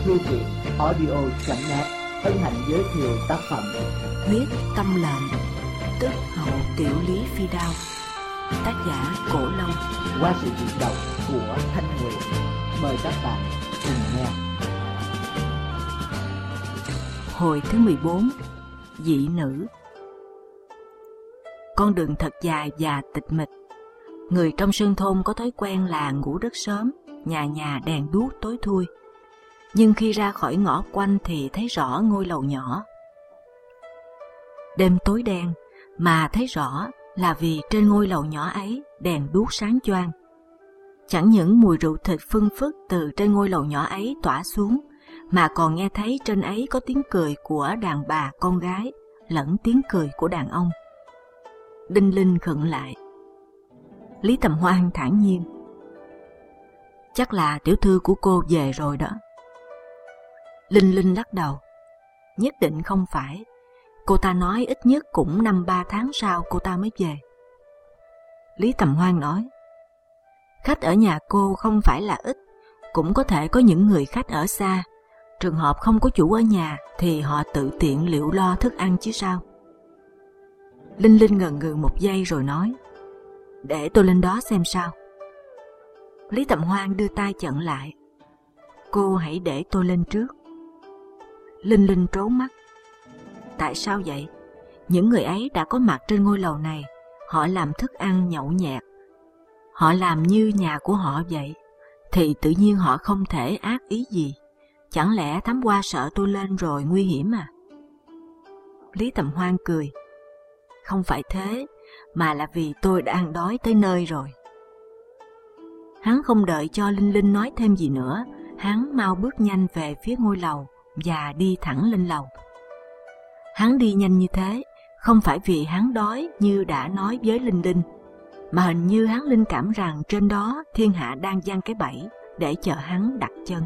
Thư viện audio.net hân hạnh giới thiệu tác phẩm Huyết Tâm Lệnh, tức Hậu Tiểu Lý Phi Đao, tác giả Cổ Long, qua sự diễn đọc của Thanh Nguyệt. Mời các bạn cùng nghe. Hồi thứ 14. Dị nữ. Con đường thật dài và tịch mịch. Người trong sơn thôn có thói quen là ngủ rất sớm, nhà nhà đèn đuốc tối thui. Nhưng khi ra khỏi ngõ quanh thì thấy rõ ngôi lầu nhỏ. Đêm tối đen, mà thấy rõ là vì trên ngôi lầu nhỏ ấy đèn đuốc sáng choang. Chẳng những mùi rượu thịt phưng phức từ trên ngôi lầu nhỏ ấy tỏa xuống, mà còn nghe thấy trên ấy có tiếng cười của đàn bà con gái lẫn tiếng cười của đàn ông. Đinh Linh khựng lại. Lý Tầm Hoan thản nhiên: chắc là tiểu thư của cô về rồi đó. Linh Linh lắc đầu: nhất định không phải. Cô ta nói ít nhất cũng 5-3 tháng sau cô ta mới về. Lý Tầm Hoan nói: khách ở nhà cô không phải là ít, cũng có thể có những người khách ở xa. Trường hợp không có chủ ở nhà thì họ tự tiện liệu lo thức ăn chứ sao. Linh Linh ngần ngừ một giây rồi nói: để tôi lên đó xem sao. Lý Tầm Hoan đưa tay chặn lại: cô hãy để tôi lên trước. Linh Linh trố mắt: tại sao vậy? Những người ấy đã có mặt trên ngôi lầu này, họ làm thức ăn nhậu nhẹt, họ làm như nhà của họ vậy, thì tự nhiên họ không thể ác ý gì. Chẳng lẽ thám hoa sợ tôi lên rồi nguy hiểm à? Lý Tầm Hoan cười: không phải thế, mà là vì tôi đang đói tới nơi rồi. Hắn không đợi cho Linh Linh nói thêm gì nữa, hắn mau bước nhanh về phía ngôi lầu và đi thẳng lên lầu. Hắn đi nhanh như thế không phải vì hắn đói như đã nói với Linh Linh, mà hình như hắn linh cảm rằng trên đó thiên hạ đang giăng cái bẫy để chờ hắn đặt chân.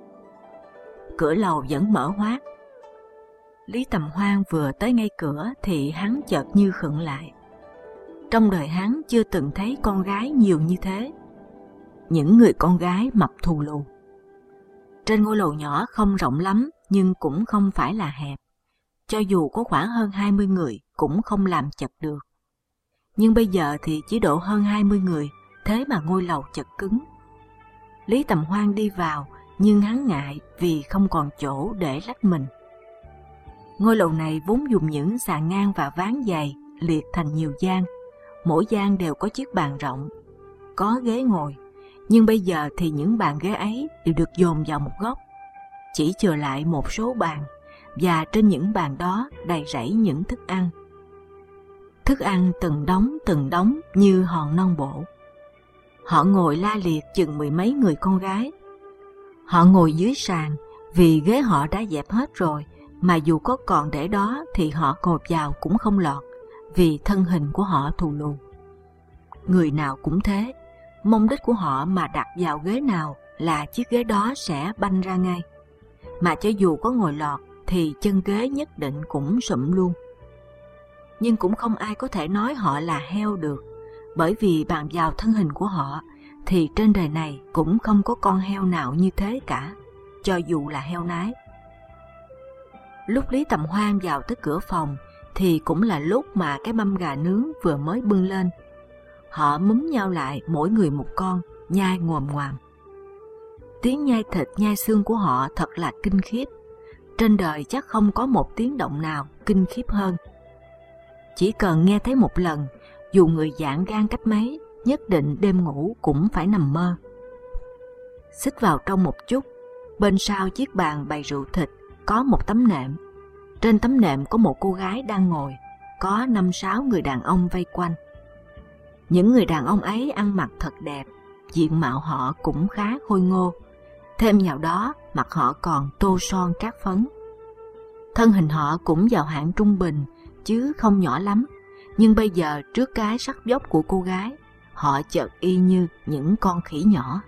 Cửa lầu vẫn mở hoác. Lý Tầm Hoan vừa tới ngay cửa thì hắn chợt như khựng lại. Trong đời hắn chưa từng thấy con gái nhiều như thế. Những người con gái mập thù lù. Trên ngôi lầu nhỏ không rộng lắm nhưng cũng không phải là hẹp. Cho dù có khoảng hơn 20 người cũng không làm chật được. Nhưng bây giờ thì chỉ độ hơn 20 người, thế mà ngôi lầu chật cứng. Lý Tầm Hoan đi vào nhưng hắn ngại vì không còn chỗ để lách mình. Ngôi lầu này vốn dùng những sàn ngang và ván dày liệt thành nhiều gian. Mỗi gian đều có chiếc bàn rộng, có ghế ngồi. Nhưng bây giờ thì những bàn ghế ấy đều được dồn vào một góc, chỉ chừa lại một số bàn, và trên những bàn đó đầy rẫy những thức ăn. Thức ăn từng đống như hòn non bộ. Họ ngồi la liệt chừng 10 mấy người con gái. Họ ngồi dưới sàn vì ghế họ đã dẹp hết rồi, mà dù có còn để đó thì họ ngồi vào cũng không lọt, vì thân hình của họ thù lù. Người nào cũng thế, mong đích của họ mà đặt vào ghế nào là chiếc ghế đó sẽ banh ra ngay. Mà cho dù có ngồi lọt thì chân ghế nhất định cũng sụm luôn. Nhưng cũng không ai có thể nói họ là heo được, bởi vì bàn vào thân hình của họ thì trên đời này cũng không có con heo nào như thế cả, cho dù là heo nái. Lúc Lý Tầm Hoan vào tới cửa phòng thì cũng là lúc mà cái mâm gà nướng vừa mới bưng lên. Họ múm nhau lại mỗi người một con, nhai ngồm ngoàm. Tiếng nhai thịt nhai xương của họ thật là kinh khiếp. Trên đời chắc không có một tiếng động nào kinh khiếp hơn. Chỉ cần nghe thấy một lần, dù người dạn gan cách mấy, nhất định đêm ngủ cũng phải nằm mơ. Xích vào trong một chút, bên sau chiếc bàn bày rượu thịt có một tấm nệm. Trên tấm nệm có một cô gái đang ngồi, có 5-6 người đàn ông vây quanh. Những người đàn ông ấy ăn mặc thật đẹp, diện mạo họ cũng khá khôi ngô. Thêm vào đó, mặt họ còn tô son trát phấn. Thân hình họ cũng vào hạng trung bình, chứ không nhỏ lắm. Nhưng bây giờ trước cái sắc dốc của cô gái, họ chợt y như những con khỉ nhỏ.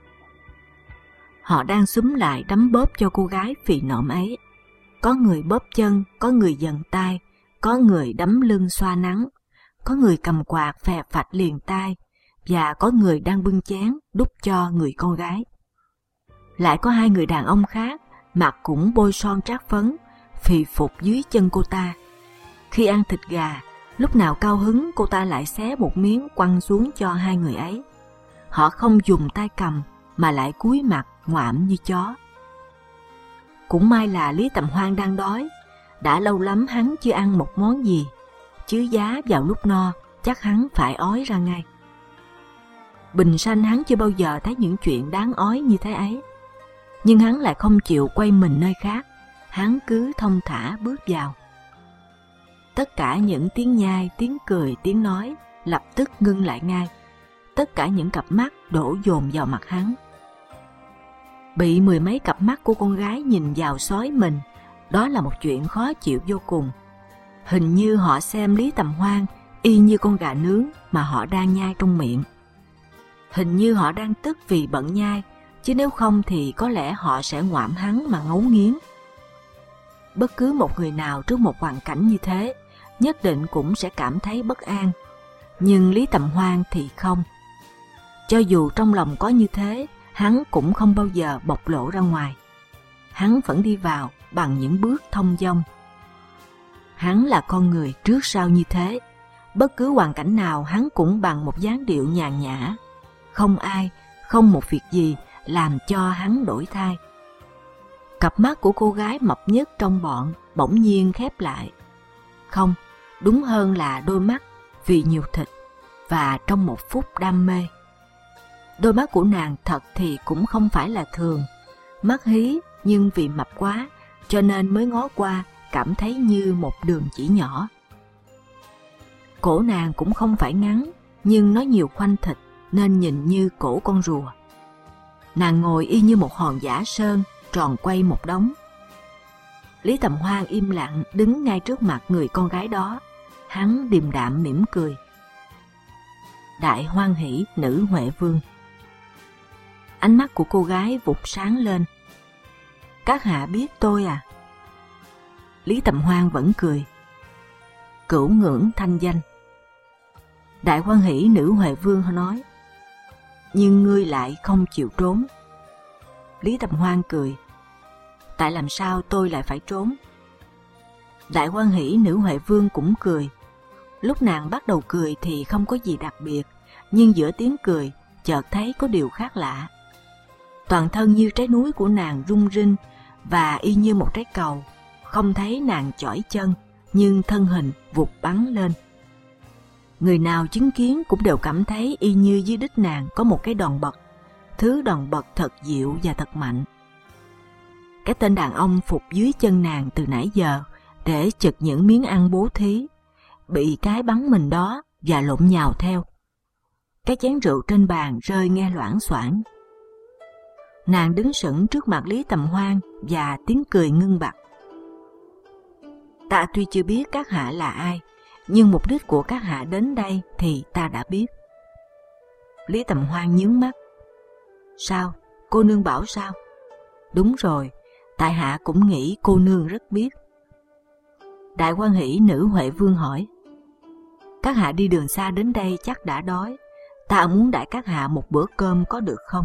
Họ đang xúm lại đấm bóp cho cô gái phì nộm ấy. Có người bóp chân, có người giận tay, có người đấm lưng xoa nắng, có người cầm quạt phè phạch liền tay, và có người đang bưng chén đút cho người con gái. Lại có 2 người đàn ông khác mặt cũng bôi son trát phấn, phì phục dưới chân cô ta. Khi ăn thịt gà, lúc nào cao hứng cô ta lại xé một miếng quăng xuống cho hai người ấy. Họ không dùng tay cầm mà lại cúi mặt ngoạm như chó. Cũng may là Lý Tầm Hoan đang đói, đã lâu lắm hắn chưa ăn một món gì, chứ giá vào lúc no chắc hắn phải ói ra ngay. Bình sanh hắn chưa bao giờ thấy những chuyện đáng ói như thế ấy, nhưng hắn lại không chịu quay mình nơi khác, hắn cứ thong thả bước vào. Tất cả những tiếng nhai, tiếng cười, tiếng nói lập tức ngưng lại ngay. Tất cả những cặp mắt đổ dồn vào mặt hắn. Bị mười mấy cặp mắt của con gái nhìn vào xói mình, đó là một chuyện khó chịu vô cùng. Hình như họ xem Lý Tầm Hoan y như con gà nướng mà họ đang nhai trong miệng. Hình như họ đang tức vì bận nhai, chứ nếu không thì có lẽ họ sẽ ngoạm hắn mà ngấu nghiến. Bất cứ một người nào trước một hoàn cảnh như thế nhất định cũng sẽ cảm thấy bất an, nhưng Lý Tầm Hoan thì không. Cho dù trong lòng có như thế, hắn cũng không bao giờ bộc lộ ra ngoài. Hắn vẫn đi vào bằng những bước thông dong. Hắn là con người trước sau như thế, bất cứ hoàn cảnh nào hắn cũng bằng một dáng điệu nhàn nhã. Không ai, không một việc gì làm cho hắn đổi thay. Cặp mắt của cô gái mập nhất trong bọn bỗng nhiên khép lại. Không, đúng hơn là đôi mắt vì nhiều thịt và trong một phút đam mê. Đôi mắt của nàng thật thì cũng không phải là thường, mắt hí, nhưng vì mập quá cho nên mới ngó qua cảm thấy như một đường chỉ nhỏ. Cổ nàng cũng không phải ngắn, nhưng nó nhiều khoanh thịt nên nhìn như cổ con rùa. Nàng ngồi y như một hòn giả sơn tròn quay một đống. Lý Tầm Hoan im lặng đứng ngay trước mặt người con gái đó. Hắn điềm đạm mỉm cười. Đại hoan hỷ nữ Huệ Vương. Ánh mắt của cô gái vụt sáng lên. Các hạ biết tôi à? Lý Tầm Hoan vẫn cười. Cửu ngưỡng thanh danh. Đại hoan hỷ nữ Huệ Vương nói. Nhưng ngươi lại không chịu trốn. Lý Tầm Hoan cười. Tại làm sao tôi lại phải trốn? Đại hoan hỷ nữ Huệ Vương cũng cười. Lúc nàng bắt đầu cười thì không có gì đặc biệt, nhưng giữa tiếng cười chợt thấy có điều khác lạ. Toàn thân như trái núi của nàng rung rinh và y như một trái cầu, không thấy nàng chỏi chân, nhưng thân hình vụt bắn lên. Người nào chứng kiến cũng đều cảm thấy y như dưới đít nàng có một cái đòn bật, thứ đòn bật thật dịu và thật mạnh. Cái tên đàn ông phục dưới chân nàng từ nãy giờ để chực những miếng ăn bố thí, bị cái bắn mình đó và lộn nhào theo. Cái chén rượu trên bàn rơi nghe loảng xoảng. Nàng đứng sững trước mặt Lý Tầm Hoan và tiếng cười ngưng bặt. Ta tuy chưa biết các hạ là ai, nhưng mục đích của các hạ đến đây thì ta đã biết. Lý Tầm Hoan nhướng mắt. Sao? Cô nương bảo sao? Đúng rồi, tại hạ cũng nghĩ cô nương rất biết. Đại hoan hỷ nữ Huệ Vương hỏi. Các hạ đi đường xa đến đây chắc đã đói, ta muốn đãi các hạ một bữa cơm có được không?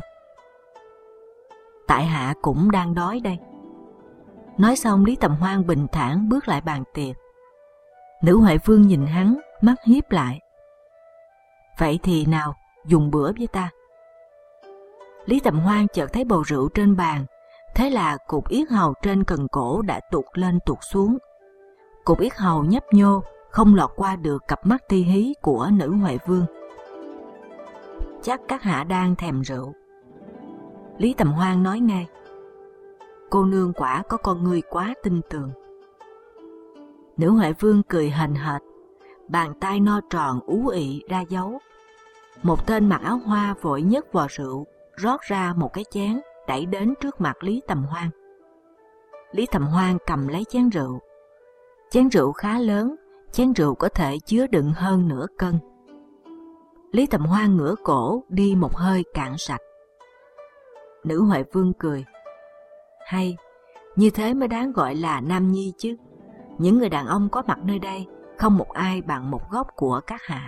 Tại hạ cũng đang đói đây. Nói xong Lý Tầm Hoan bình thản bước lại bàn tiệc. Nữ Huệ Vương nhìn hắn, mắt hiếp lại. Vậy thì nào, dùng bữa với ta. Lý Tầm Hoan chợt thấy bầu rượu trên bàn, thế là cục yết hầu trên cần cổ đã tuột lên tuột xuống. Cục yết hầu nhấp nhô, không lọt qua được cặp mắt ti hí của nữ Huệ Vương. Chắc các hạ đang thèm rượu. Lý Tầm Hoan nói ngay. Cô nương quả có con người quá tin tưởng. Nữ Huệ Vương cười hềnh hệt, bàn tay no tròn ú ị ra dấu. Một tên mặc áo hoa vội nhấc vò rượu, rót ra một cái chén, đẩy đến trước mặt Lý Tầm Hoan. Lý Tầm Hoan cầm lấy chén rượu. Chén rượu khá lớn, chén rượu có thể chứa đựng hơn nửa cân. Lý Tầm Hoan ngửa cổ đi một hơi cạn sạch. Nữ Huệ Vương cười. Hay, như thế mới đáng gọi là nam nhi chứ. Những người đàn ông có mặt nơi đây không một ai bằng một góc của các hạ.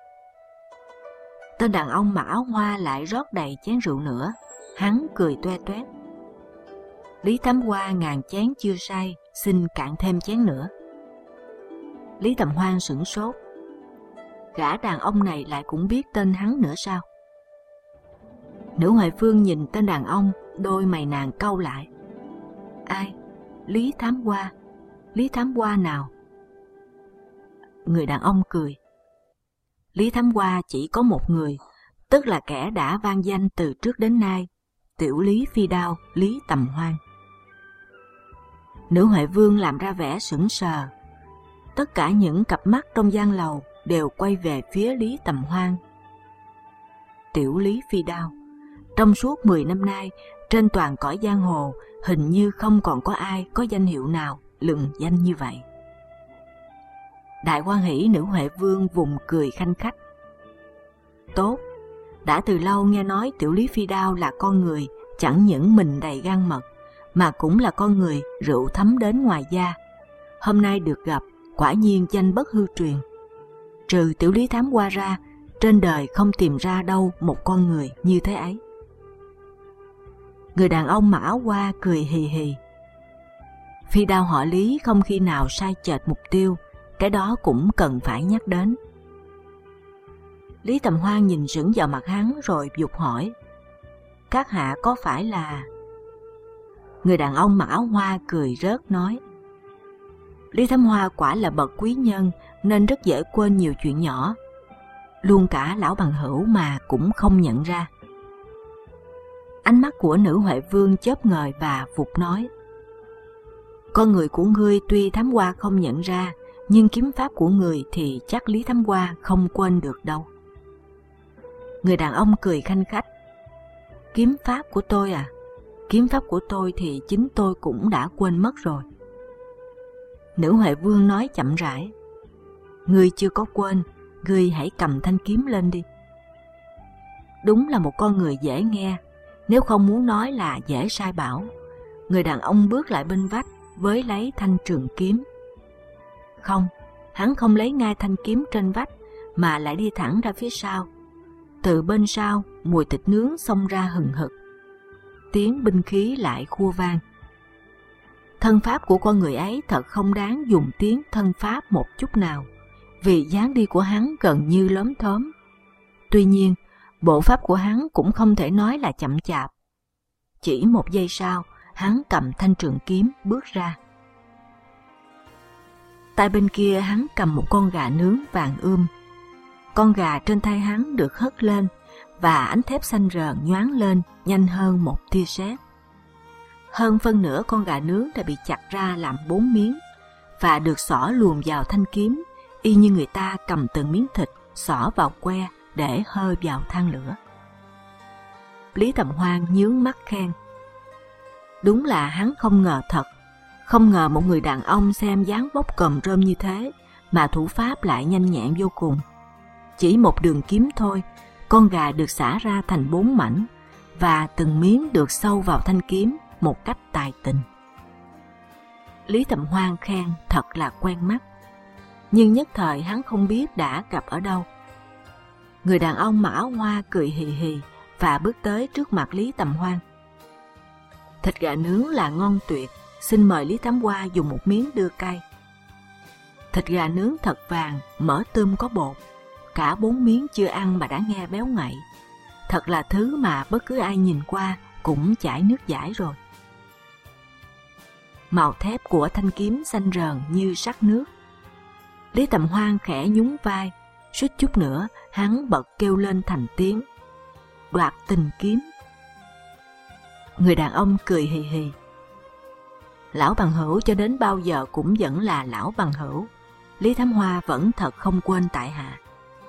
Tên đàn ông mặc áo hoa lại rót đầy chén rượu nữa. Hắn cười toe toét. Lý Thám Hoa ngàn chén chưa say, xin cạn thêm chén nữa. Lý Tầm Hoan sửng sốt. Gã đàn ông này lại cũng biết tên hắn nữa sao? Nữ Huệ Phương nhìn tên đàn ông, đôi mày nàng cau lại. Ai? Lý Thám Hoa? Lý Thám Hoa nào? Người đàn ông cười. Lý Thám Hoa chỉ có một người, tức là kẻ đã vang danh từ trước đến nay, tiểu Lý Phi Đao, Lý Tầm Hoan. Nữ Huệ Vương làm ra vẻ sững sờ. Tất cả những cặp mắt trong gian lầu đều quay về phía Lý Tầm Hoan. Tiểu Lý Phi Đao. Trong suốt 10 năm nay, trên toàn cõi giang hồ, hình như không còn có ai có danh hiệu nào lừng danh như vậy. Đại Hoan Hỷ Nữ Huệ Vương vùng cười khanh khách. Tốt, đã từ lâu nghe nói tiểu Lý Phi Đao là con người chẳng những mình đầy gan mật, mà cũng là con người rượu thấm đến ngoài da. Hôm nay được gặp, quả nhiên danh bất hư truyền. Trừ tiểu Lý Thám Hoa ra, trên đời không tìm ra đâu một con người như thế ấy. Người đàn ông mặc áo hoa cười hì hì. Phi Đao họ Lý không khi nào sai chệch mục tiêu, cái đó cũng cần phải nhắc đến. Lý Tầm Hoan nhìn sững vào mặt hắn rồi vụt hỏi. Các hạ có phải là... Người đàn ông mặc áo hoa cười rớt nói. Lý Thám Hoa quả là bậc quý nhân nên rất dễ quên nhiều chuyện nhỏ. Luôn cả lão bằng hữu mà cũng không nhận ra. Ánh mắt của Nữ Huệ Vương chớp ngời và vụt nói. Con người của ngươi tuy Thám Hoa không nhận ra, nhưng kiếm pháp của người thì chắc Lý Thám Hoa không quên được đâu. Người đàn ông cười khanh khách. Kiếm pháp của tôi à? Kiếm pháp của tôi thì chính tôi cũng đã quên mất rồi. Nữ Huệ Vương nói chậm rãi. Ngươi chưa có quên, ngươi hãy cầm thanh kiếm lên đi. Đúng là một con người dễ nghe, nếu không muốn nói là dễ sai bảo. Người đàn ông bước lại bên vách với lấy thanh trường kiếm. Không, hắn không lấy ngay thanh kiếm trên vách mà lại đi thẳng ra phía sau. Từ bên sau, mùi thịt nướng xông ra hừng hực. Tiếng binh khí lại khua vang. Thân pháp của con người ấy thật không đáng dùng tiếng thân pháp một chút nào, vì dáng đi của hắn gần như lốm thốm. Tuy nhiên, bộ pháp của hắn cũng không thể nói là chậm chạp. Chỉ một giây sau, hắn cầm thanh trường kiếm bước ra. Tay bên kia hắn cầm một con gà nướng vàng ươm. Con gà trên tay hắn được hất lên và ánh thép xanh rờn nhoáng lên nhanh hơn một tia sét. Hơn phân nửa con gà nướng đã bị chặt ra làm 4 miếng và được xỏ luồn vào thanh kiếm, y như người ta cầm từng miếng thịt xỏ vào que để hơi vào than lửa. Lý Tầm Hoan nhướng mắt khen. Đúng là hắn không ngờ thật, không ngờ một người đàn ông xem dáng vóc còm rơm như thế mà thủ pháp lại nhanh nhẹn vô cùng. Chỉ một đường kiếm thôi, con gà được xả ra thành 4 mảnh và từng miếng được sâu vào thanh kiếm một cách tài tình. Lý Tầm Hoan khen thật là quen mắt, nhưng nhất thời hắn không biết đã gặp ở đâu. Người đàn ông mặc áo hoa cười hì hì và bước tới trước mặt Lý Tầm Hoan. Thịt gà nướng là ngon tuyệt, xin mời Lý Thám Hoa dùng một miếng đưa cay. Thịt gà nướng thật vàng, mỡ tươm có bột, cả 4 miếng chưa ăn mà đã nghe béo ngậy. Thật là thứ mà bất cứ ai nhìn qua cũng chảy nước dãi rồi. Màu thép của thanh kiếm xanh rờn như sắc nước. Lý Tầm Hoan khẽ nhún vai, suýt chút nữa hắn bật kêu lên thành tiếng. Đoạt tình kiếm. Người đàn ông cười hì hì. Lão bằng hữu cho đến bao giờ cũng vẫn là lão bằng hữu. Lý Thám Hoa vẫn thật không quên tại hạ.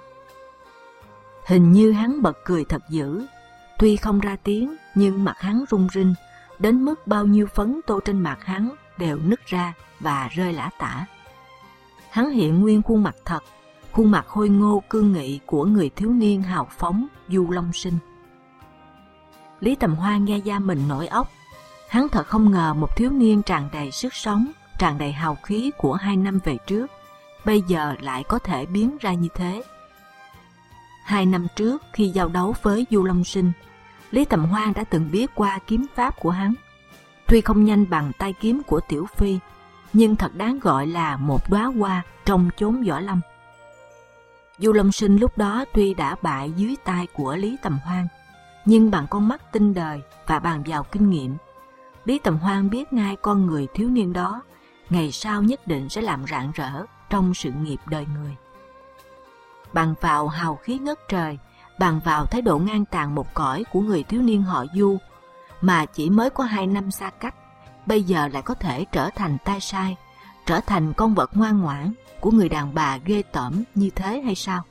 Hình như hắn bật cười thật dữ, tuy không ra tiếng nhưng mặt hắn rung rinh, đến mức bao nhiêu phấn tô trên mặt hắn đều nứt ra và rơi lả tả. Hắn hiện nguyên khuôn mặt thật, khuôn mặt khôi ngô cương nghị của người thiếu niên hào phóng du long sinh. Lý Tầm Hoa nghe da mình nổi óc. Hắn thật không ngờ một thiếu niên tràn đầy sức sống, tràn đầy hào khí của 2 năm về trước, bây giờ lại có thể biến ra như thế. 2 năm trước khi giao đấu với Du Long Sinh, Lý Tầm Hoan đã từng biết qua kiếm pháp của hắn. tuy không nhanh bằng tay kiếm của Tiểu Phi, nhưng thật đáng gọi là một đóa hoa trong chốn võ lâm. Du Long Sinh lúc đó tuy đã bại dưới tay của Lý Tầm Hoan, nhưng bằng con mắt tinh đời và bàn vào kinh nghiệm, Lý Tầm Hoan biết ngay con người thiếu niên đó ngày sau nhất định sẽ làm rạng rỡ trong sự nghiệp đời người. Bằng vào hào khí ngất trời, bằng vào thái độ ngang tàn một cõi của người thiếu niên họ Du, mà chỉ mới có 2 năm xa cách, bây giờ lại có thể trở thành tay sai, trở thành con vật ngoan ngoãn của người đàn bà ghê tởm như thế hay sao?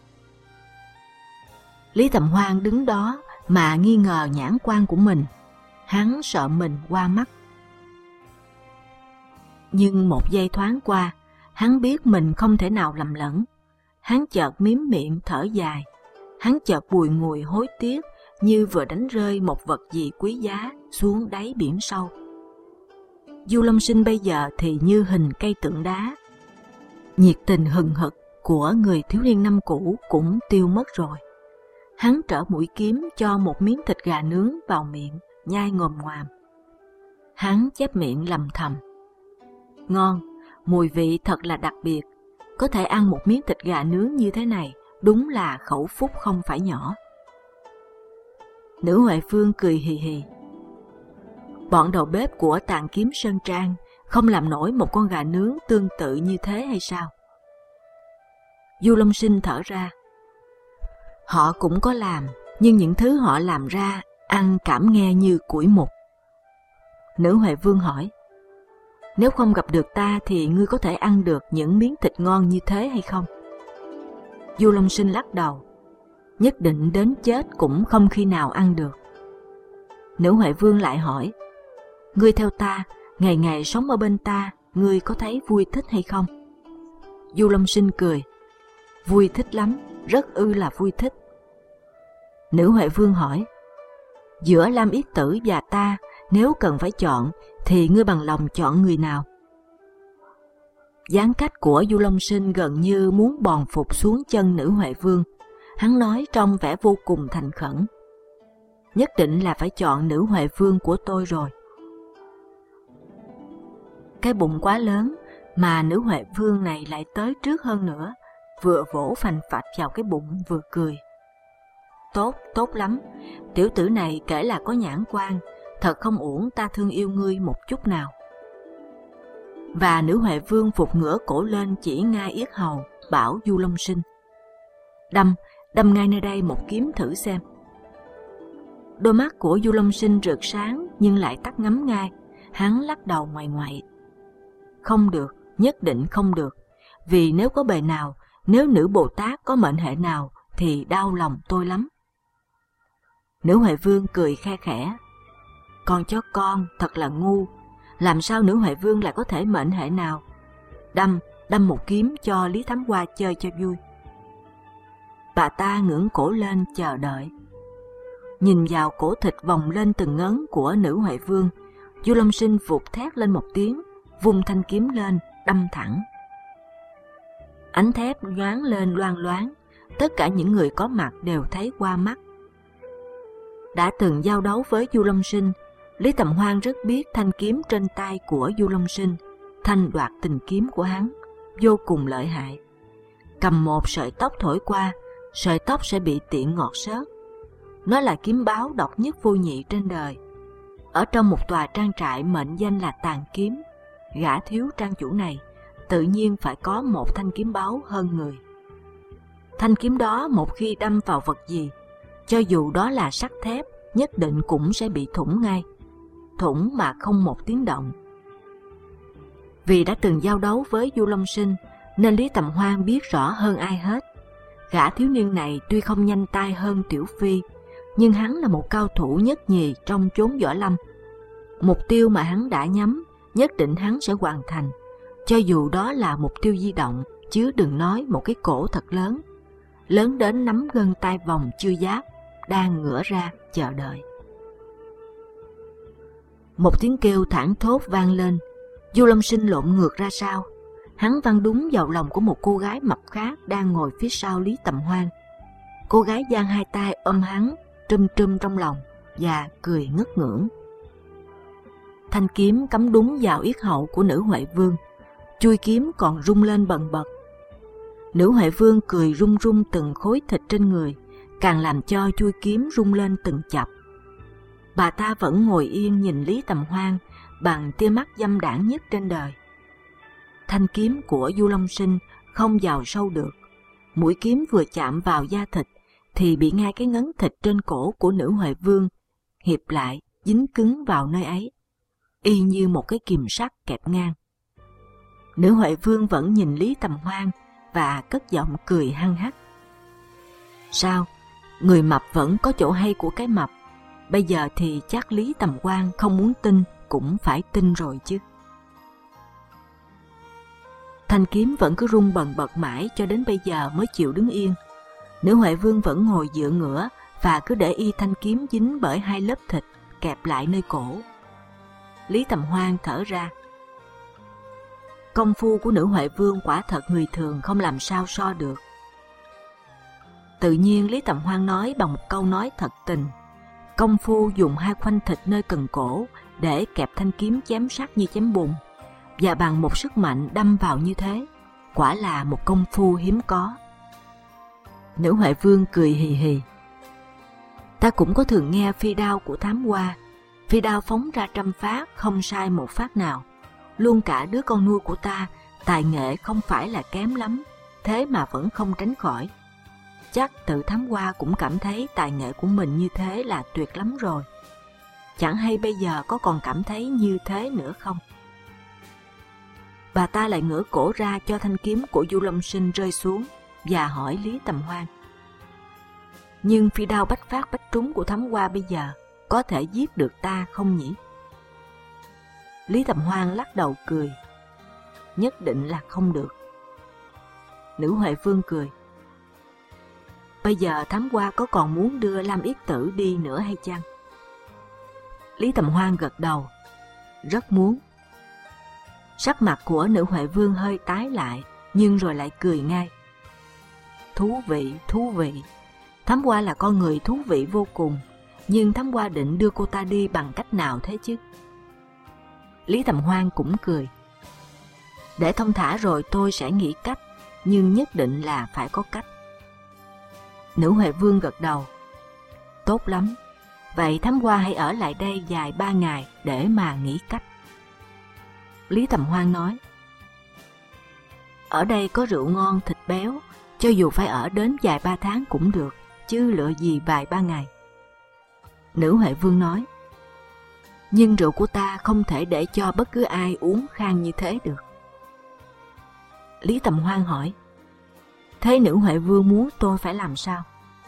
Lý Tầm Hoan đứng đó mà nghi ngờ nhãn quan của mình, hắn sợ mình qua mắt. Nhưng một giây thoáng qua, hắn biết mình không thể nào lầm lẫn. Hắn chợt mím miệng thở dài, hắn chợt bùi ngùi hối tiếc như vừa đánh rơi một vật gì quý giá xuống đáy biển sâu. Du Long Sinh bây giờ thì như hình cây tượng đá. Nhiệt tình hừng hực của người thiếu niên năm cũ cũng tiêu mất rồi. Hắn trở mũi kiếm cho một miếng thịt gà nướng vào miệng, nhai ngồm ngoàm. Hắn chép miệng lầm thầm: ngon, mùi vị thật là đặc biệt. Có thể ăn một miếng thịt gà nướng như thế này, đúng là khẩu phúc không phải nhỏ. Nữ Huệ Phương cười hì hì: bọn đầu bếp của Tàn Kiếm Sơn Trang không làm nổi một con gà nướng tương tự như thế hay sao? Du Long Sinh thở ra: họ cũng có làm, nhưng những thứ họ làm ra ăn cảm nghe như củi mục. Nữ Huệ Vương hỏi: nếu không gặp được ta thì ngươi có thể ăn được những miếng thịt ngon như thế hay không? Du Long Sinh lắc đầu: nhất định đến chết cũng không khi nào ăn được. Nữ Huệ Vương lại hỏi: ngươi theo ta, ngày ngày sống ở bên ta, ngươi có thấy vui thích hay không? Du Long Sinh cười: vui thích lắm, rất ư là vui thích. Nữ Huệ Vương hỏi: giữa Lam Yết Tử và ta, nếu cần phải chọn, thì ngươi bằng lòng chọn người nào? Dáng cách của Du Long Sinh gần như muốn bòn phục xuống chân Nữ Huệ Vương. Hắn nói trong vẻ vô cùng thành khẩn: nhất định là phải chọn Nữ Huệ Vương của tôi rồi. Cái bụng quá lớn mà Nữ Huệ Vương này lại tới trước hơn nữa, vừa vỗ phành phạch vào cái bụng vừa cười: tốt, tốt lắm, tiểu tử này kể là có nhãn quan, thật không uổng ta thương yêu ngươi một chút nào. Và Nữ Huệ Vương phục ngửa cổ lên chỉ ngay yết hầu, bảo Du Long Sinh: đâm ngay nơi đây một kiếm thử xem. Đôi mắt của Du Long Sinh rực sáng nhưng lại tắt ngấm ngay. Hắn lắc đầu ngoại ngoại: không được, nhất định không được. Vì nếu có bề nào, nếu nữ Bồ Tát có mệnh hệ nào thì đau lòng tôi lắm. Nữ Huệ Vương cười khe khẽ: con chó con thật là ngu, làm sao Nữ Huệ Vương lại có thể mệnh hệ nào? Đâm một kiếm cho Lý Thám Hoa chơi cho vui. Bà ta ngẩng cổ lên chờ đợi. Nhìn vào cổ thịt vòng lên từng ngấn của Nữ Huệ Vương, Du Long Sinh vụt thét lên một tiếng, vung thanh kiếm lên, đâm thẳng. Ánh thép nhoáng lên loang loáng, tất cả những người có mặt đều thấy qua mắt. Đã từng giao đấu với Du Long Sinh, Lý Tầm Hoan rất biết thanh kiếm trên tay của Du Long Sinh, thanh đoạt tình kiếm của hắn, vô cùng lợi hại. Cầm một sợi tóc thổi qua, sợi tóc sẽ bị tiện ngọt xớt. Nó là kiếm báu độc nhất vô nhị trên đời. Ở trong một tòa trang trại mệnh danh là Tàn Kiếm, gã thiếu trang chủ này tự nhiên phải có một thanh kiếm báu hơn người. Thanh kiếm đó một khi đâm vào vật gì, cho dù đó là sắt thép, nhất định cũng sẽ bị thủng ngay, thủng mà không một tiếng động. Vì đã từng giao đấu với Du Long Sinh, nên Lý Tầm Hoan biết rõ hơn ai hết. Gã thiếu niên này tuy không nhanh tay hơn Tiểu Phi, nhưng hắn là một cao thủ nhất nhì trong chốn võ lâm. Mục tiêu mà hắn đã nhắm, nhất định hắn sẽ hoàn thành, cho dù đó là mục tiêu di động, chứ đừng nói một cái cổ thật lớn, lớn đến nắm gân tay vòng chưa giáp, đang ngửa ra chờ đợi. Một tiếng kêu thảng thốt vang lên. Du Long Sinh lộn ngược ra sau, hắn văng đúng vào lòng của một cô gái mập khác đang ngồi phía sau Lý Tầm Hoan. Cô gái giang hai tay ôm hắn, trùm trùm trong lòng và cười ngất ngưỡng. Thanh kiếm cắm đúng vào yết hầu của nữ Huệ Vương, chuôi kiếm còn rung lên bần bật. Nữ Huệ Vương cười rung rung từng khối thịt trên người, càng làm cho chuôi kiếm rung lên từng chập. Bà ta vẫn ngồi yên nhìn Lý Tầm Hoan bằng tia mắt dâm đãng nhất trên đời. Thanh kiếm của Du Long Sinh không vào sâu được, mũi kiếm vừa chạm vào da thịt thì bị ngay cái ngấn thịt trên cổ của nữ Huệ Vương hiệp lại, dính cứng vào nơi ấy, y như một cái kìm sắt kẹp ngang. Nữ Huệ Vương vẫn nhìn Lý Tầm Hoan và cất giọng cười hăng hắc. Sao? Người mập vẫn có chỗ hay của cái mập. Bây giờ thì chắc Lý Tầm Hoan không muốn tin cũng phải tin rồi chứ. Thanh kiếm vẫn cứ rung bần bật mãi cho đến bây giờ mới chịu đứng yên. Nữ Huệ Vương vẫn ngồi dựa ngửa và cứ để y thanh kiếm dính bởi hai lớp thịt kẹp lại nơi cổ. Lý Tầm Hoan thở ra. Công phu của nữ Huệ Vương quả thật người thường không làm sao so được. Tự nhiên Lý Tầm Hoan nói bằng một câu nói thật tình. Công phu dùng hai khoanh thịt nơi cần cổ để kẹp thanh kiếm chém sắt như chém bùn, và bằng một sức mạnh đâm vào như thế, quả là một công phu hiếm có. Nữ Huệ Vương cười hì hì. Ta cũng có thường nghe phi đao của Thám Hoa. Phi đao phóng ra 100 phát, không sai một phát nào. Luôn cả đứa con nuôi của ta, tài nghệ không phải là kém lắm, thế mà vẫn không tránh khỏi. Chắc tự Thám Hoa cũng cảm thấy tài nghệ của mình như thế là tuyệt lắm rồi. Chẳng hay bây giờ có còn cảm thấy như thế nữa không? Bà ta lại ngửa cổ ra cho thanh kiếm của Du Long Sinh rơi xuống và hỏi Lý Tầm Hoan. Nhưng phi đao bách phát bách trúng của Thám Hoa bây giờ có thể giết được ta không nhỉ? Lý Tầm Hoan lắc đầu cười. Nhất định là không được. Nữ Huệ Vương cười. Bây giờ Thám Hoa có còn muốn đưa Lam Yết Tử đi nữa hay chăng? Lý Tầm Hoan gật đầu. Rất muốn. Sắc mặt của nữ Huệ Vương hơi tái lại, nhưng rồi lại cười ngay. Thú vị, thú vị. Thám Hoa là con người thú vị vô cùng, nhưng Thám Hoa định đưa cô ta đi bằng cách nào thế chứ? Lý Tầm Hoan cũng cười. Để thông thả rồi tôi sẽ nghĩ cách, nhưng nhất định là phải có cách. Nữ Huệ Vương gật đầu. Tốt lắm. Vậy Thám Hoa hãy ở lại đây vài 3 ngày để mà nghĩ cách. Lý Tầm Hoan nói. Ở đây có rượu ngon thịt béo, cho dù phải ở đến vài 3 tháng cũng được, chứ lựa gì vài 3 ngày. Nữ Huệ Vương nói. Nhưng rượu của ta không thể để cho bất cứ ai uống khan như thế được. Lý Tầm Hoan hỏi. Thế nữ Huệ Vương muốn tôi phải làm sao?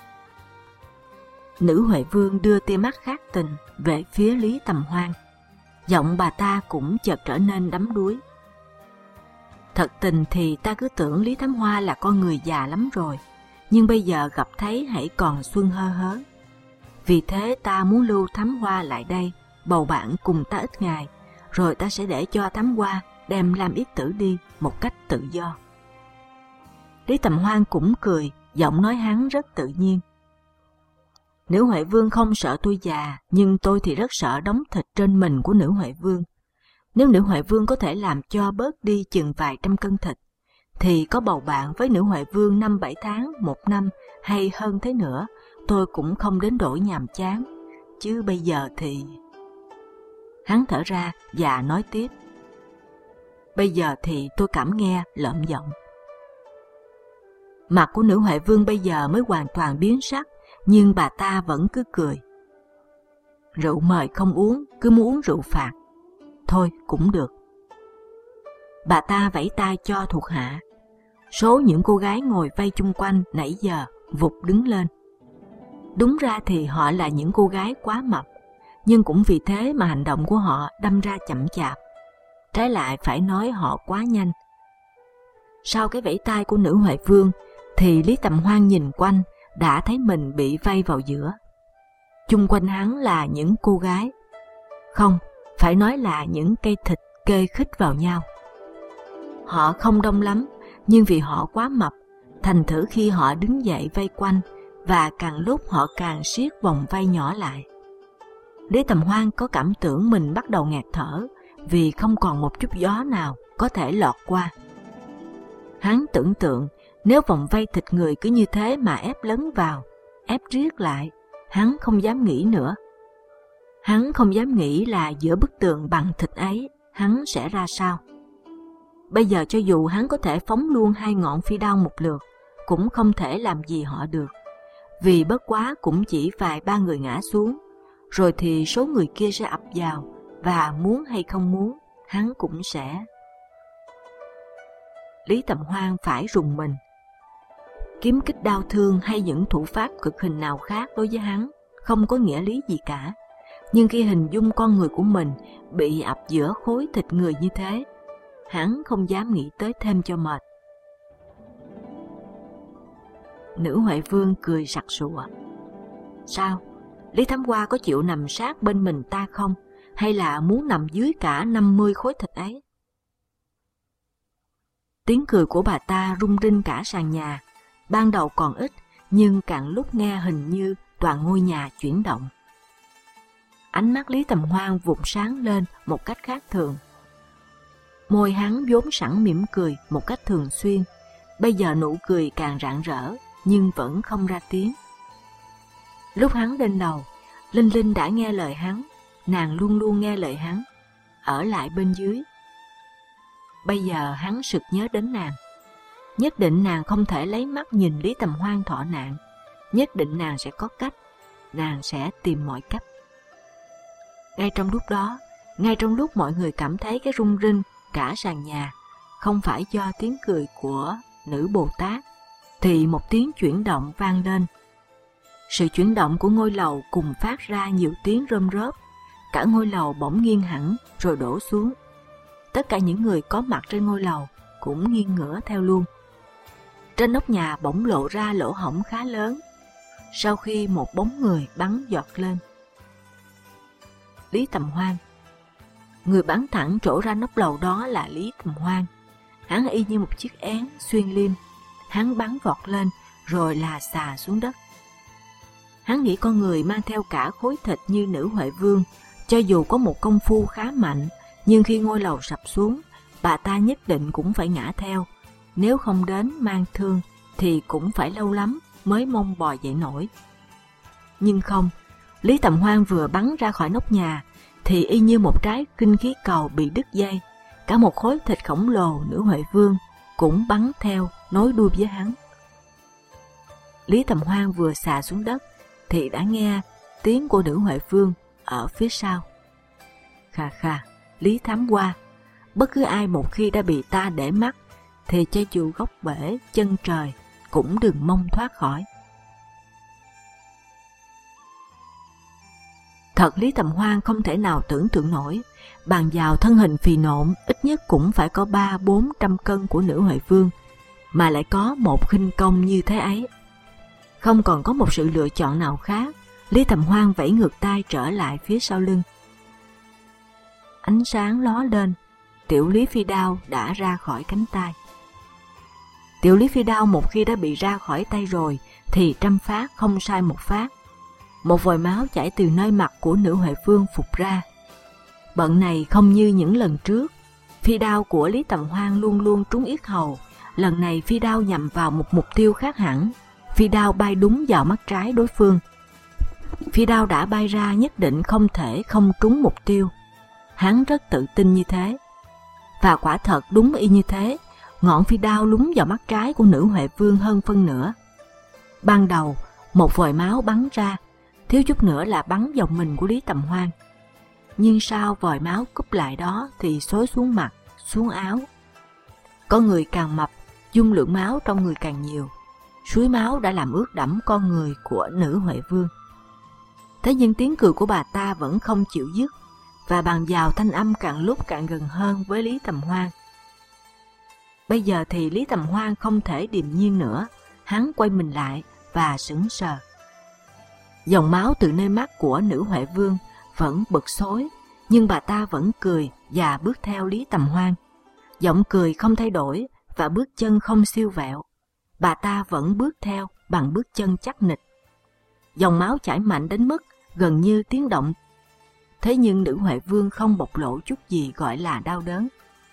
Nữ Huệ Vương đưa tia mắt khác tình về phía Lý Tầm Hoan. Giọng bà ta cũng chợt trở nên đắm đuối. Thật tình thì ta cứ tưởng Lý Thám Hoa là con người già lắm rồi, nhưng bây giờ gặp thấy hãy còn xuân hơ hớ. Vì thế ta muốn lưu Thám Hoa lại đây, bầu bạn cùng ta ít ngày, rồi ta sẽ để cho Thám Hoa đem Lam Yết Tử đi một cách tự do. Lý Tầm Hoan cũng cười, giọng nói hắn rất tự nhiên. Nữ Huệ Vương không sợ tôi già, nhưng tôi thì rất sợ đống thịt trên mình của nữ Huệ Vương. Nếu nữ Huệ Vương có thể làm cho bớt đi chừng vài trăm cân thịt, thì có bầu bạn với nữ Huệ Vương 5-7 tháng, 1 năm hay hơn thế nữa, tôi cũng không đến nỗi nhàm chán. Chứ bây giờ thì... Hắn thở ra và nói tiếp. Bây giờ thì tôi cảm nghe lợm giọng. Mặt của nữ Huệ Vương bây giờ mới hoàn toàn biến sắc, nhưng bà ta vẫn cứ cười. Rượu mời không uống, cứ muốn uống rượu phạt. Thôi cũng được. Bà ta vẫy tay cho thuộc hạ. Số những cô gái ngồi vây chung quanh nãy giờ vụt đứng lên. Đúng ra thì họ là những cô gái quá mập, nhưng cũng vì thế mà hành động của họ đâm ra chậm chạp. Trái lại phải nói họ quá nhanh. Sau cái vẫy tay của nữ Huệ Vương thì Lý Tầm Hoan nhìn quanh đã thấy mình bị vây vào giữa. Chung quanh hắn là những cô gái, không, phải nói là những cây thịt kê khích vào nhau. Họ không đông lắm, nhưng vì họ quá mập, thành thử khi họ đứng dậy vây quanh, và càng lúc họ càng siết vòng vây nhỏ lại. Lý Tầm Hoan có cảm tưởng mình bắt đầu ngạt thở vì không còn một chút gió nào có thể lọt qua. Hắn tưởng tượng nếu vòng vây thịt người cứ như thế mà ép lấn vào, ép riết lại, hắn không dám nghĩ nữa. Hắn không dám nghĩ là giữa bức tường bằng thịt ấy, hắn sẽ ra sao. Bây giờ cho dù hắn có thể phóng luôn 2 ngọn phi đao một lượt, cũng không thể làm gì họ được. Vì bất quá cũng chỉ vài 3 người ngã xuống, rồi thì số người kia sẽ ập vào, và muốn hay không muốn, hắn cũng sẽ. Lý Tầm Hoan phải rùng mình. Kiếm kích đao thương hay những thủ pháp cực hình nào khác đối với hắn không có nghĩa lý gì cả. Nhưng khi hình dung con người của mình bị ập giữa khối thịt người như thế, hắn không dám nghĩ tới thêm cho mệt. Nữ Huệ Vương cười sặc sụa. Sao? Lý Thám Hoa có chịu nằm sát bên mình ta không? Hay là muốn nằm dưới cả 50 khối thịt ấy? Tiếng cười của bà ta rung rinh cả sàn nhà. Ban đầu còn ít, nhưng càng lúc nghe hình như toàn ngôi nhà chuyển động. Ánh mắt Lý Tầm Hoan vụt sáng lên một cách khác thường. Môi hắn vốn sẵn mỉm cười một cách thường xuyên, bây giờ nụ cười càng rạng rỡ, nhưng vẫn không ra tiếng. Lúc hắn lên đầu, Linh Linh đã nghe lời hắn, nàng luôn luôn nghe lời hắn, ở lại bên dưới. Bây giờ hắn sực nhớ đến nàng. Nhất định nàng không thể lấy mắt nhìn Lý Tầm Hoan thọ nạn. Nhất định nàng sẽ có cách, nàng sẽ tìm mọi cách. Ngay trong lúc đó, ngay trong lúc mọi người cảm thấy cái rung rinh cả sàn nhà, không phải do tiếng cười của nữ Bồ Tát, thì một tiếng chuyển động vang lên. Sự chuyển động của ngôi lầu cùng phát ra nhiều tiếng rôm rớp, cả ngôi lầu bỗng nghiêng hẳn rồi đổ xuống. Tất cả những người có mặt trên ngôi lầu cũng nghiêng ngửa theo luôn. Trên nóc nhà bỗng lộ ra lỗ hổng khá lớn, sau khi một bóng người bắn giọt lên. Lý Tầm Hoan. Người bắn thẳng trổ ra nóc lầu đó là Lý Tầm Hoan. Hắn y như một chiếc én xuyên liêm. Hắn bắn vọt lên rồi là xà xuống đất. Hắn nghĩ con người mang theo cả khối thịt như nữ Huệ Vương, cho dù có một công phu khá mạnh, nhưng khi ngôi lầu sập xuống, bà ta nhất định cũng phải ngã theo. Nếu không đến mang thương thì cũng phải lâu lắm mới mong bò dậy nổi. Nhưng không, Lý Tầm Hoan vừa bắn ra khỏi nóc nhà thì y như một trái kinh khí cầu bị đứt dây, cả một khối thịt khổng lồ nữ Huệ Vương cũng bắn theo nối đuôi với hắn. Lý Tầm Hoan vừa xà xuống đất thì đã nghe tiếng của nữ Huệ Vương ở phía sau. Khà khà, Lý Thám Hoa, bất cứ ai một khi đã bị ta để mắt thì cho dù góc bể chân trời cũng đừng mong thoát khỏi. Thật Lý Tầm Hoan không thể nào tưởng tượng nổi, bàn vào thân hình phì nộn ít nhất cũng phải có 300-400 cân của nữ Huệ Vương, mà lại có một khinh công như thế ấy. Không còn có một sự lựa chọn nào khác, Lý Tầm Hoan vẫy ngược tay trở lại phía sau lưng. Ánh sáng ló lên, Tiểu Lý Phi Đao đã ra khỏi cánh tay. Tiểu Lý Phi Đao một khi đã bị ra khỏi tay rồi thì trăm phát không sai một phát. Một vòi máu chảy từ nơi mặt của nữ Huệ Vương phụt ra. Bận này không như những lần trước, phi đao của Lý Tầm Hoan luôn luôn trúng yết hầu. Lần này phi đao nhằm vào một mục tiêu khác hẳn. Phi đao bay đúng vào mắt trái đối phương. Phi đao đã bay ra nhất định không thể không trúng mục tiêu. Hắn rất tự tin như thế. Và quả thật đúng y như thế, ngọn phi đao lún vào mắt trái của nữ Huệ Vương hơn phân nửa. Ban đầu, một vòi máu bắn ra, thiếu chút nữa là bắn vào mình của Lý Tầm Hoan. Nhưng sau vòi máu cúp lại đó thì xối xuống mặt, xuống áo. Con người càng mập, dung lượng máu trong người càng nhiều. Suối máu đã làm ướt đẫm con người của nữ Huệ Vương. Thế nhưng tiếng cười của bà ta vẫn không chịu dứt, và bàn vào thanh âm càng lúc càng gần hơn với Lý Tầm Hoan. Bây giờ thì Lý Tầm Hoan không thể điềm nhiên nữa, hắn quay mình lại và sững sờ. Dòng máu từ nơi mắt của nữ Huệ Vương vẫn bật xối, nhưng bà ta vẫn cười và bước theo Lý Tầm Hoan. Giọng cười không thay đổi và bước chân không siêu vẹo. Bà ta vẫn bước theo bằng bước chân chắc nịch. Dòng máu chảy mạnh đến mức gần như tiếng động Thế nhưng nữ Huệ Vương không bộc lộ chút gì gọi là đau đớn.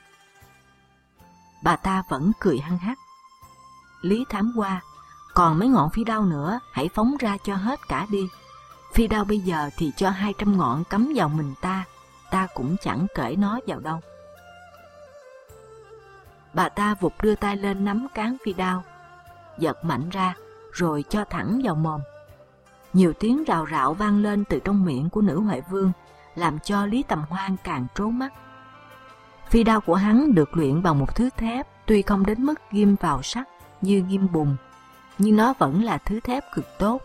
Bà ta vẫn cười hăng hắc. Lý Thám Hoa, còn mấy ngọn phi đao nữa, hãy phóng ra cho hết cả đi. Phi đao bây giờ thì cho 200 ngọn cắm vào mình ta cũng chẳng cởi nó vào đâu. Bà ta vụt đưa tay lên nắm cán phi đao, giật mạnh ra, rồi cho thẳng vào mồm. Nhiều tiếng rào rạo vang lên từ trong miệng của nữ Huệ Vương, làm cho Lý Tầm Hoan càng trố mắt. Phi đao của hắn được luyện bằng một thứ thép, tuy không đến mức ghim vào sắt như ghim bùn, nhưng nó vẫn là thứ thép cực tốt.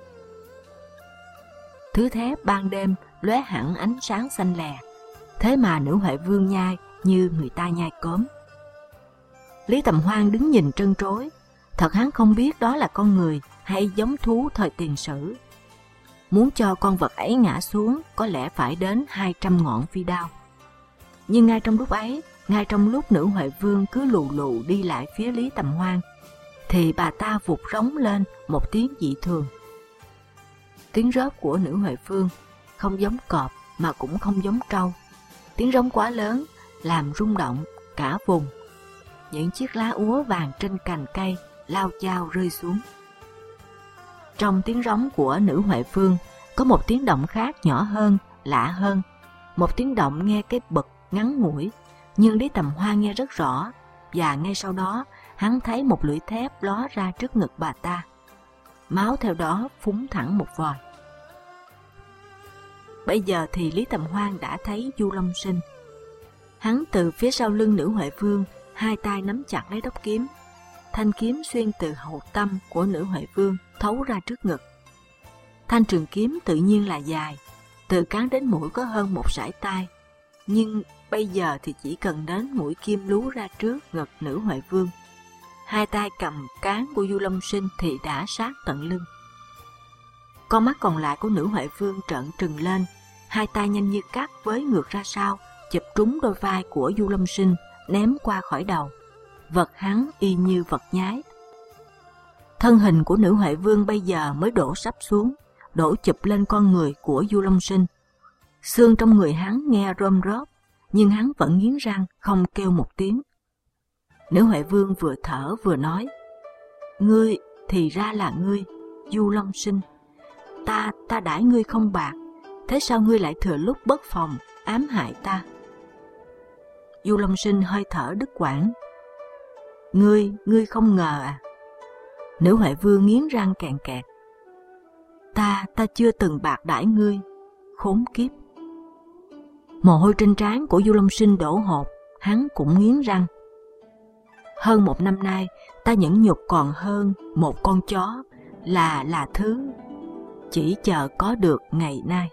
Thứ thép ban đêm lóe hẳn ánh sáng xanh lè, thế mà nữ Huệ Vương nhai như người ta nhai cốm. Lý Tầm Hoan đứng nhìn trân trối, thật hắn không biết đó là con người hay giống thú thời tiền sử. Muốn cho con vật ấy ngã xuống có lẽ phải đến 200 ngọn phi đao. Nhưng ngay trong lúc ấy, ngay trong lúc nữ Huệ Vương cứ lù lù đi lại phía Lý Tầm Hoan, thì bà ta vụt rống lên một tiếng dị thường. Tiếng rớt của nữ Huệ Vương không giống cọp mà cũng không giống trâu. Tiếng rống quá lớn làm rung động cả vùng. Những chiếc lá úa vàng trên cành cây lao chao rơi xuống. Trong tiếng rống của nữ Huệ Vương có một tiếng động khác nhỏ hơn, lạ hơn. Một tiếng động nghe cái bực ngắn ngủi, nhưng Lý Tầm Hoan nghe rất rõ, và ngay sau đó hắn thấy một lưỡi thép ló ra trước ngực bà ta. Máu theo đó phúng thẳng một vòi. Bây giờ thì Lý Tầm Hoan đã thấy Du Long Sinh. Hắn từ phía sau lưng nữ Huệ Vương, hai tay nắm chặt lấy đốc kiếm. Thanh kiếm xuyên từ hậu tâm của nữ Huệ Vương thấu ra trước ngực. Thanh trường kiếm tự nhiên là dài, từ cán đến mũi có hơn một sải tay, nhưng bây giờ thì chỉ cần đến mũi kim lú ra trước ngực nữ Huệ Vương. Hai tay cầm cán của Du Long Sinh thì đã sát tận lưng. Con mắt còn lại của nữ Huệ Vương trợn trừng lên, hai tay nhanh như cắt với ngược ra sau, chụp trúng đôi vai của Du Long Sinh, ném qua khỏi đầu. Vật hắn y như vật nhái. Thân hình của nữ Huệ Vương bây giờ mới đổ sắp xuống, đổ chụp lên con người của Du Long Sinh. Xương trong người hắn nghe rôm rốp, nhưng hắn vẫn nghiến răng không kêu một tiếng. Nữ Huệ Vương vừa thở vừa nói: "Ngươi thì ra là ngươi, Du Long Sinh. Ta đãi ngươi không bạc, thế sao ngươi lại thừa lúc bất phòng ám hại ta?" Du Long Sinh hơi thở đứt quãng: Ngươi không ngờ à?" Nữ Huệ Vương nghiến răng kèn kẹt: Ta chưa từng bạc đãi ngươi, khốn kiếp." Mồ hôi trên trán của Du Long Sinh đổ hột, hắn cũng nghiến răng: "Hơn một năm nay, ta nhẫn nhục còn hơn một con chó, là thứ chỉ chờ có được ngày nay."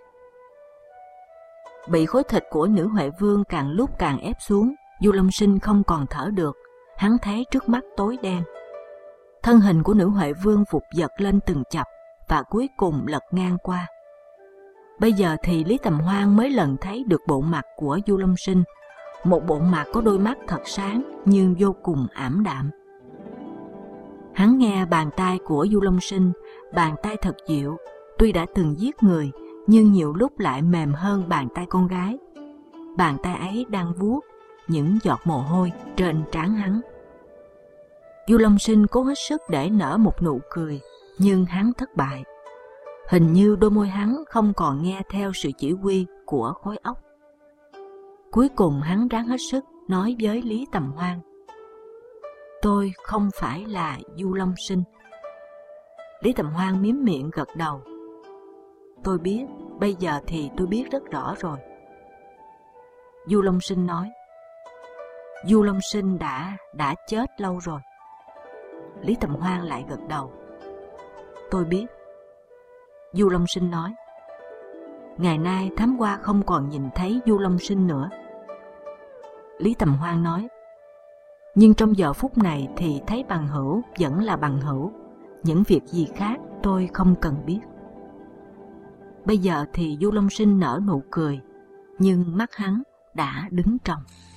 Bị khối thịt của nữ Huệ Vương càng lúc càng ép xuống, Du Long Sinh không còn thở được, hắn thấy trước mắt tối đen. Thân hình của nữ Huệ Vương vụt giật lên từng chập và cuối cùng lật ngang qua. Bây giờ thì Lý Tầm Hoan mới lần thấy được bộ mặt của Du Long Sinh, một bộ mặt có đôi mắt thật sáng nhưng vô cùng ảm đạm. Hắn nghe bàn tay của Du Long Sinh, bàn tay thật dịu, tuy đã từng giết người nhưng nhiều lúc lại mềm hơn bàn tay con gái. Bàn tay ấy đang vuốt những giọt mồ hôi trên trán hắn. Du Long Sinh cố hết sức để nở một nụ cười, nhưng hắn thất bại. Hình như đôi môi hắn không còn nghe theo sự chỉ huy của khối óc. Cuối cùng hắn ráng hết sức nói với Lý Tầm Hoan: "Tôi không phải là Du Long Sinh." Lý Tầm Hoan miếm miệng gật đầu: "Tôi biết, bây giờ thì tôi biết rất rõ rồi." Du Long Sinh nói: "Du Long Sinh đã chết lâu rồi." Lý Tầm Hoan lại gật đầu: "Tôi biết." Du Long Sinh nói: "Ngày nay Thám Hoa không còn nhìn thấy Du Long Sinh nữa." Lý Tầm Hoan nói: "Nhưng trong giờ phút này thì thấy bằng hữu vẫn là bằng hữu, những việc gì khác tôi không cần biết." Bây giờ thì Du Long Sinh nở nụ cười, nhưng mắt hắn đã đứng tròng.